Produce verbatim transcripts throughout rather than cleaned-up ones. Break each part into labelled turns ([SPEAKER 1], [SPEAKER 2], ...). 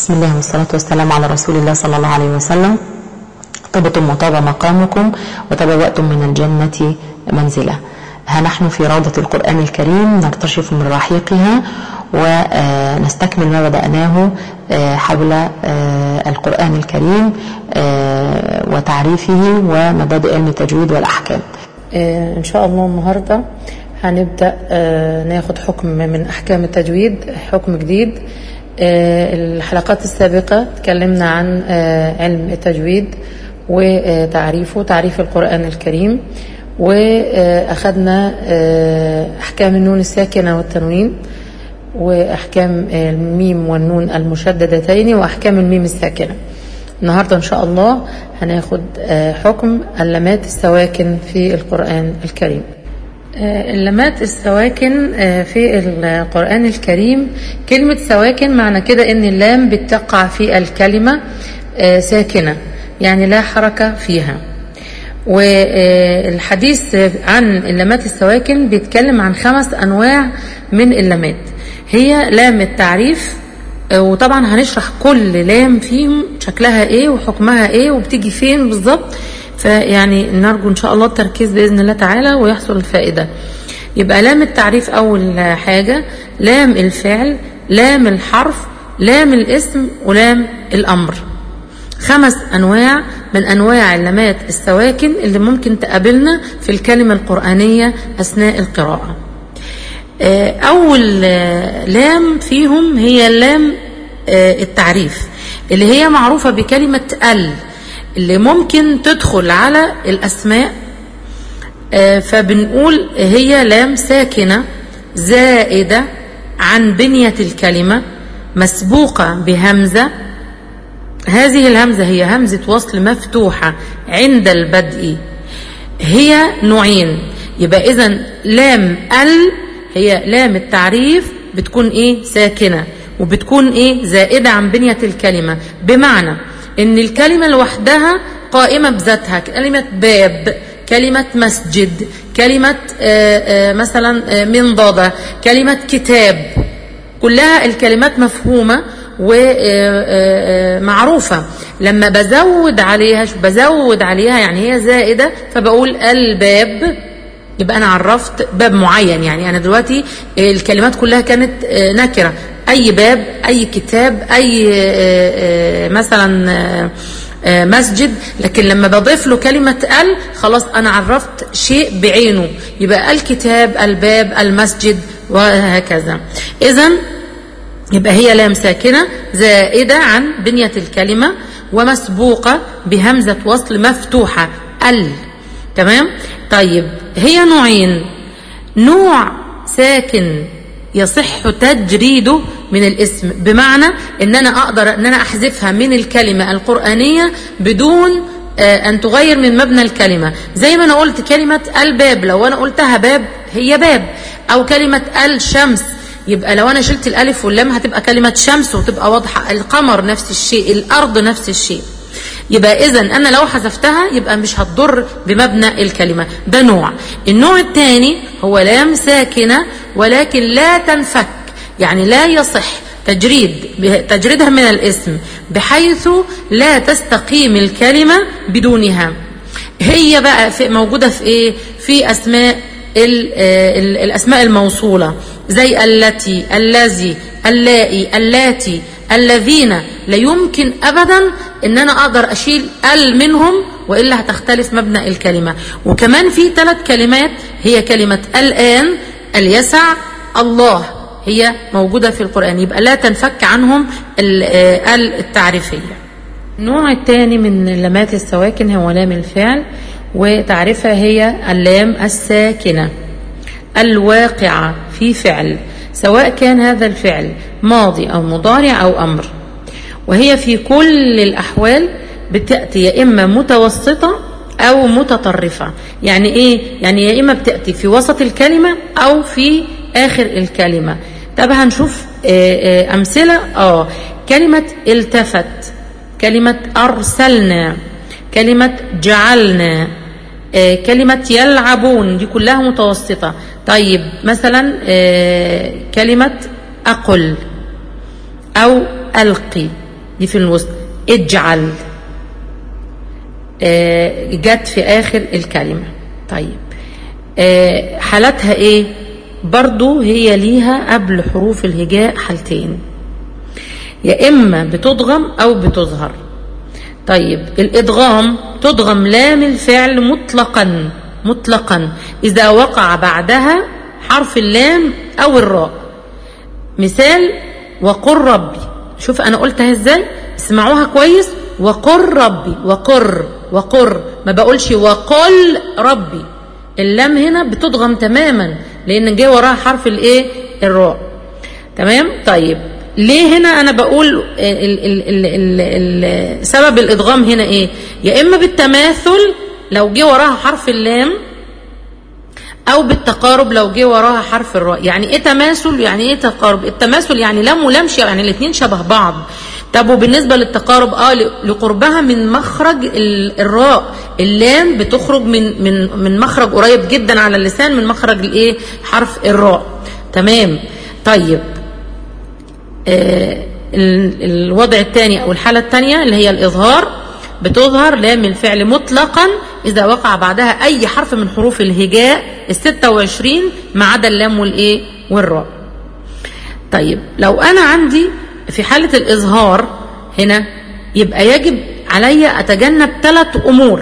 [SPEAKER 1] بسم الله والصلاة والسلام على رسول الله صلى الله عليه وسلم. طبتم وطاب مقامكم وتبوأتم من الجنة منزلا. ها نحن في روضة القرآن الكريم نرتشف من رحيقها ونستكمل ما بدأناه حول القرآن الكريم وتعريفه ومبادئ علم التجويد والأحكام.
[SPEAKER 2] إن شاء الله النهاردة هنبدأ ناخد حكم من أحكام التجويد، حكم جديد. الحلقات السابقة تكلمنا عن علم التجويد وتعريفه، تعريف القرآن الكريم، وأخذنا أحكام النون الساكنة والتنوين، وأحكام الميم والنون المشددتين، وأحكام الميم الساكنة. النهاردة إن شاء الله هناخد حكم اللامات السواكن في القرآن الكريم. اللامات السواكن في القرآن الكريم، كلمة سواكن معنى كده ان اللام بتقع في الكلمة ساكنة، يعني لا حركة فيها. والحديث عن اللامات السواكن بيتكلم عن خمس انواع من اللامات. هي لام التعريف، وطبعا هنشرح كل لام فيهم شكلها ايه وحكمها ايه وبتيجي فين بالظبط، فيعني نرجو ان شاء الله التركيز باذن الله تعالى ويحصل الفائده. يبقى لام التعريف اول حاجه، لام الفعل، لام الحرف، لام الاسم، ولام الامر. خمس انواع من انواع اللامات السواكن اللي ممكن تقابلنا في الكلمه القرانيه اثناء القراءه. اول لام فيهم هي اللام التعريف، اللي هي معروفه بكلمه ال، اللي ممكن تدخل على الأسماء، فبنقول هي لام ساكنة زائدة عن بنية الكلمة مسبوقة بهمزة. هذه الهمزة هي همزة وصل مفتوحة عند البدء. هي نوعين، يبقى إذن لام ال هي لام التعريف بتكون إيه؟ ساكنة، وبتكون إيه؟ زائدة عن بنية الكلمة، بمعنى ان الكلمة لوحدها قائمة بذاتها، كلمة باب، كلمة مسجد، كلمة آآ آآ مثلا منضدة، كلمة كتاب، كلها الكلمات مفهومة ومعروفة. لما بزود عليها بزود عليها يعني هي زائدة، فبقول الباب، يبقى انا عرفت باب معين. يعني انا دلوقتي الكلمات كلها كانت نكرة، اي باب، اي كتاب، اي مثلا مسجد، لكن لما بضيف له كلمة ال خلاص انا عرفت شيء بعينه، يبقى الكتاب، الباب، المسجد، وهكذا. اذن يبقى هي لام ساكنة زائدة عن بنية الكلمة ومسبوقة بهمزة وصل مفتوحة ال. تمام؟ طيب هي نوعين، نوع ساكن يصح تجريده من الاسم، بمعنى ان انا اقدر ان انا احذفها من الكلمة القرآنية بدون ان تغير من مبنى الكلمة. زي ما انا قلت كلمة الباب، لو انا قلتها باب هي باب، او كلمة الشمس، يبقى لو انا شلت الالف واللام هتبقى كلمة شمس وتبقى واضحة. القمر نفس الشيء، الارض نفس الشيء. يبقى اذن انا لو حذفتها يبقى مش هتضر بمبنى الكلمة. ده نوع. النوع الثاني هو لام ساكنة ولكن لا تنفك، يعني لا يصح تجريد تجريدها من الاسم بحيث لا تستقيم الكلمة بدونها. هي بقى في موجودة في ايه؟ في اسماء الاسماء الموصولة، زي التي، الذي، اللائي، اللاتي، الذين. لا يمكن ابدا ان انا اقدر اشيل ال منهم والا هتختلف مبنى الكلمة. وكمان في ثلاث كلمات هي كلمة الان، اليسع، الله، هي موجودة في القرآن، يبقى لا تنفك عنهم ال التعريفية. النوع الثاني من اللامات السواكن هو لام الفعل، وتعرفها هي اللام الساكنة الواقعة في فعل، سواء كان هذا الفعل ماضي أو مضارع أو أمر، وهي في كل الأحوال بتأتي يا إما متوسطة أو متطرفة. يعني إيه؟ يعني يا إما بتأتي في وسط الكلمة أو في آخر الكلمة. طب هنشوف أمثلة. آه كلمة التفت، كلمة أرسلنا، كلمة جعلنا، كلمة يلعبون، دي كلها متوسطة. طيب مثلا كلمة أقل أو ألقي دي في الوسط. اجعل آه جت في آخر الكلمة. طيب آه حالتها ايه؟ برضو هي ليها قبل حروف الهجاء حالتين، يا إما بتضغم أو بتظهر. طيب الإدغام تضغم لام الفعل مطلقا مطلقا إذا وقع بعدها حرف اللام أو الراء. مثال وقر ربي، شوف أنا قلتها إزاي، اسمعوها كويس. وقر ربي، وقر وقر، ما بقولش وقل ربي. اللام هنا بتضغم تماما لأن جاي وراها حرف الإيه؟ الراء. تمام. طيب ليه هنا أنا بقول ال ال ال ال ال سبب الإدغام هنا إيه؟ يا إما بالتماثل لو جه وراها حرف اللام، أو بالتقارب لو جه وراها حرف الراء. يعني إيه تماثل؟ يعني إيه تقارب؟ التماثل يعني لام ولام يعني الاثنين شبه بعض. طب وبالنسبة للتقارب اه لقربها من مخرج الراء، اللام بتخرج من من من مخرج قريب جدا على اللسان من مخرج الايه؟ حرف الراء. تمام. طيب آه الوضع الثاني او الحالة الثانية اللي هي الإظهار، بتظهر لام الفعل مطلقا إذا وقع بعدها أي حرف من حروف الهجاء الستة وعشرين ما عدا اللام والإيه؟ والراء. طيب لو أنا عندي في حالة الإظهار هنا يبقى يجب علي أتجنب ثلاث أمور.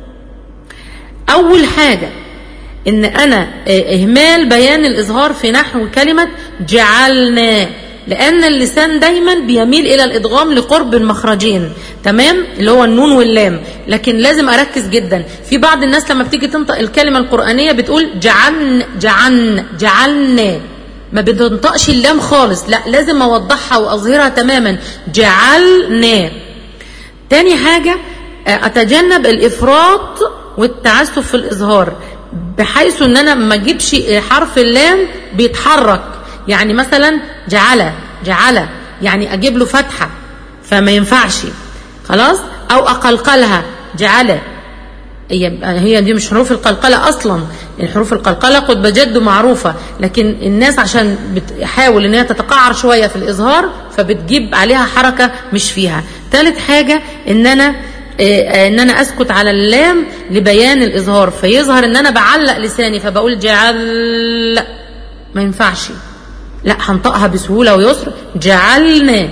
[SPEAKER 2] أول حاجة إن أنا إهمال بيان الإظهار في نحو كلمة جعلنا، لأن اللسان دايما بيميل إلى الإدغام لقرب المخرجين. تمام، اللي هو النون واللام. لكن لازم أركز جدا. في بعض الناس لما بتيجي تنطق الكلمة القرآنية بتقول جعلن جعلن جعلنا، ما بتنطقش اللام خالص، لا لازم أوضحها وأظهرها تماما، جعلنا. تاني حاجة أتجنب الإفراط والتعسف في الإظهار، بحيث أن أنا ما أجيبش حرف اللام بيتحرك. يعني مثلا جعل جعل يعني أجيب له فتحة فما ينفعش خلاص، أو أقلقلها جعل، هي دي مش حروف القلقلة أصلا. الحروف القلقلة قد بجد معروفة، لكن الناس عشان بتحاول ان هي تتقعر شوية في الإظهار فبتجيب عليها حركة مش فيها. ثالث حاجة ان انا ان انا اسكت على اللام لبيان الإظهار، فيظهر ان انا بعلق لساني فبقول جعل، ما ينفعش، لا هنطقها بسهولة ويسر، جعلنا.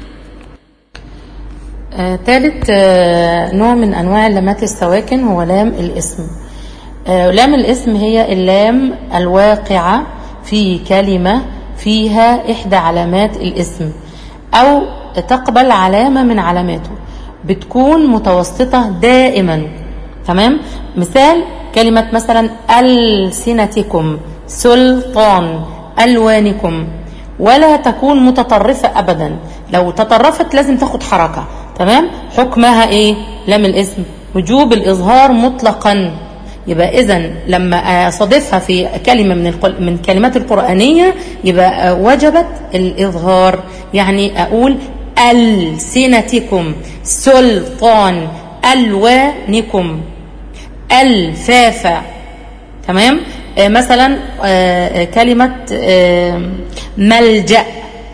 [SPEAKER 2] آه، ثالث آه، نوع من أنواع اللامات السواكن هو لام الاسم. آه، لام الاسم هي اللام الواقعة في كلمة فيها إحدى علامات الاسم أو تقبل علامة من علاماته، بتكون متوسطة دائما. تمام. مثال كلمة مثلا ألسنتكم، سلطان، ألوانكم، ولا تكون متطرفة أبدا. لو تطرفت لازم تاخد حركة. تمام. حكمها ايه؟ لام الاسم وجوب الإظهار مطلقا. يبقى إذن لما أصادفها في كلمة من من كلمات القرآنية يبقى وجبت الإظهار. يعني أقول ألسنتكم، سلطان، ألوانكم، الفافة. تمام. آه مثلا آه كلمة آه ملجأ،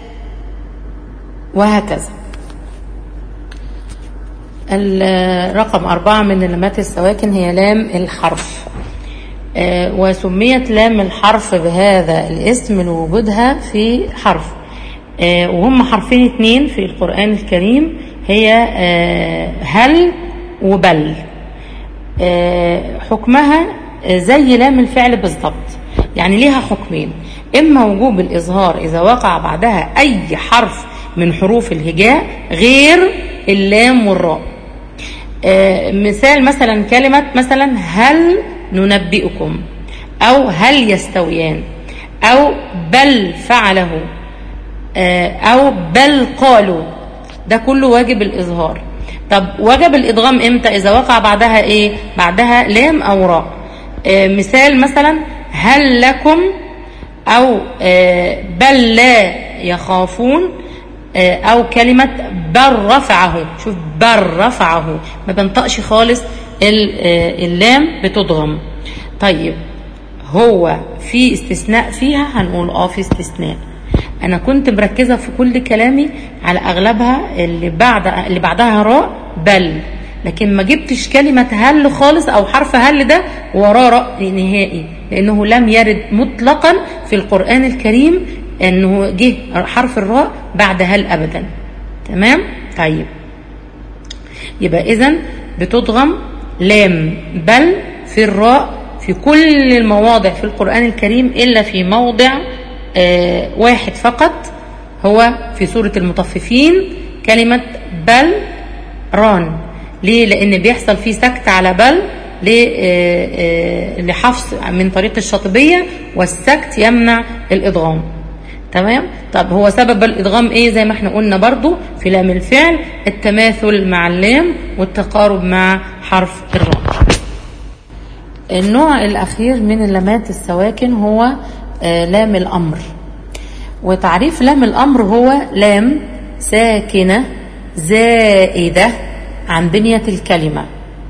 [SPEAKER 2] وهكذا. الرقم أربعة من اللامات السواكن هي لام الحرف. آه وسميت لام الحرف بهذا الاسم لوجودها في حرف، آه وهم حرفين اتنين في القرآن الكريم، هي آه هل وبل. آه حكمها زي لام الفعل بالضبط، يعني ليها حكمين: إما وجوب الإظهار إذا وقع بعدها أي حرف من حروف الهجاء غير اللام والراء. آه مثال مثلا كلمة مثلا هل ننبئكم، أو هل يستويان، أو بل فعله، آه أو بل قالوا، ده كله واجب الإظهار. طب وجب الإدغام إمتى؟ إذا وقع بعدها إيه؟ بعدها لام أو راء. آه مثال مثلا هل لكم، أو آه بل لا يخافون، آه أو كلمة بل رفعه. شوف بل رفعه ما بنطقش خالص، اللام بتضغم. طيب هو في استثناء فيها؟ هنقول اه في استثناء. انا كنت مركزه في كل كلامي على اغلبها اللي بعد اللي بعدها راء بل، لكن ما جبتش كلمه هل خالص او حرف هل ده وراه راء نهائي، لانه لم يرد مطلقا في القران الكريم انه جه حرف الراء بعد هل ابدا. تمام. طيب يبقى اذا بتضغم لام بل في الراء في كل المواضع في القرآن الكريم إلا في موضع آه واحد فقط، هو في سورة المطففين كلمة بل ران. ليه؟ لأن بيحصل فيه سكت على بل لحفظ من طريق الشاطبية، والسكت يمنع الإدغام. تمام. طب هو سبب الإدغام إيه؟ زي ما احنا قلنا برضو في لام الفعل التماثل مع اللام والتقارب مع حرف الراء. النوع الأخير من اللامات السواكن هو لام الأمر. وتعريف لام الأمر هو لام ساكنة زائدة عن بنية الكلمة،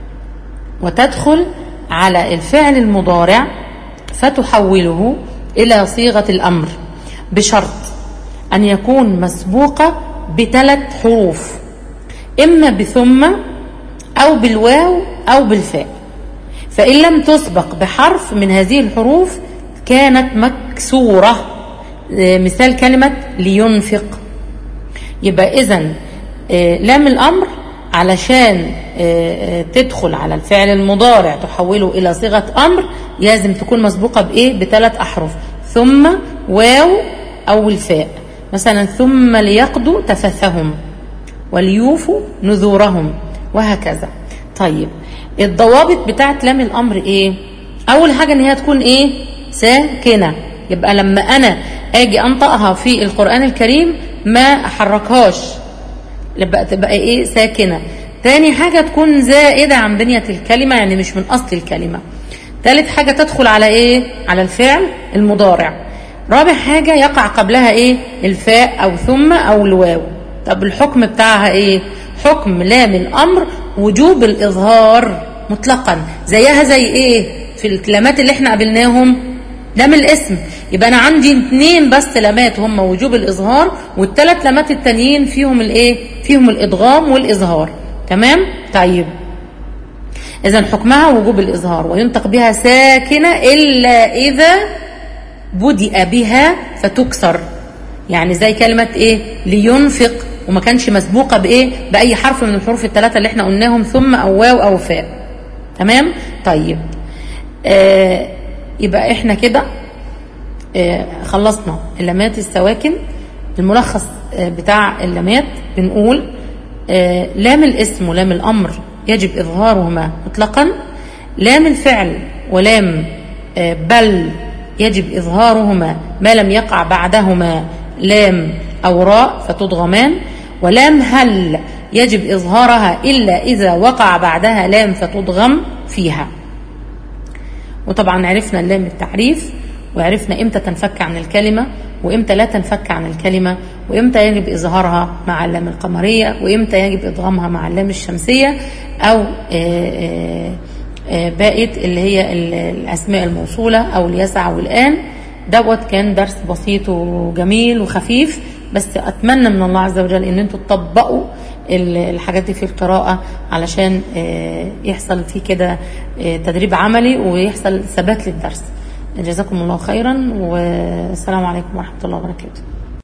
[SPEAKER 2] وتدخل على الفعل المضارع فتحوله إلى صيغة الأمر، بشرط أن يكون مسبوقة بثلاث حروف، إما بثم أو بالواو أو بالفاء. فإن لم تسبق بحرف من هذه الحروف كانت مكسورة، مثال كلمة لينفق. يبقى إذن لام الأمر علشان تدخل على الفعل المضارع تحوله إلى صيغة أمر لازم تكون مسبوقة بإيه؟ بثلاث أحرف، ثم واو أو الفاء. مثلا ثم ليقضوا تفثهم وليوفوا نذورهم وهكذا. طيب الضوابط بتاعت لام الأمر إيه؟ أول حاجة إن هي تكون إيه؟ ساكنة. يبقى لما أنا أجي أنطقها في القرآن الكريم ما أحركهاش، يبقى تبقى إيه؟ ساكنة. تاني حاجة تكون زائدة عن بنية الكلمة، يعني مش من أصل الكلمة. ثالث حاجة تدخل على إيه؟ على الفعل المضارع. رابع حاجة يقع قبلها إيه؟ الفاء أو ثم أو الواو. طب الحكم بتاعها إيه؟ حكم لام الأمر وجوب الإظهار مطلقا. زيها زي إيه؟ في الكلمات اللي احنا قابلناهم لام الاسم. يبقى أنا عندي اثنين بس لامات هم وجوب الإظهار، والثلاث لامات التانيين فيهم الإيه؟ فيهم الإدغام والإظهار. تمام؟ طيب إذن حكمها وجوب الإظهار، وينطق بها ساكنة إلا إذا بدأ بها فتكسر. يعني زي كلمة إيه؟ لينفق، وما كانش مسبوقة بإيه؟ بأي حرف من الحروف الثلاثة اللي احنا قلناهم، ثم أو واو أو فاء. تمام؟ طيب آه يبقى احنا كده آه خلصنا اللامات السواكن. الملخص آه بتاع اللامات بنقول آه لام الاسم ولام الأمر يجب إظهارهما مطلقا. لام الفعل ولام آه بل يجب إظهارهما ما لم يقع بعدهما لام أو راء فتضغمان. ولام هل يجب إظهارها إلا إذا وقع بعدها لام فتضغم فيها. وطبعا عرفنا اللام التعريف، وعرفنا إمتى تنفك عن الكلمة وإمتى لا تنفك عن الكلمة، وإمتى يجب إظهارها مع اللام القمرية، وإمتى يجب إدغامها مع اللام الشمسية أو بقيت اللي هي الأسماء الموصولة أو اليسع والآن. دوت كان درس بسيط وجميل وخفيف، بس أتمنى من الله عز وجل إن انتوا تطبقوا الحاجات دي في القراءة علشان يحصل فيه كده تدريب عملي ويحصل ثبات للدرس. جزاكم الله خيرا، والسلام عليكم ورحمة الله وبركاته.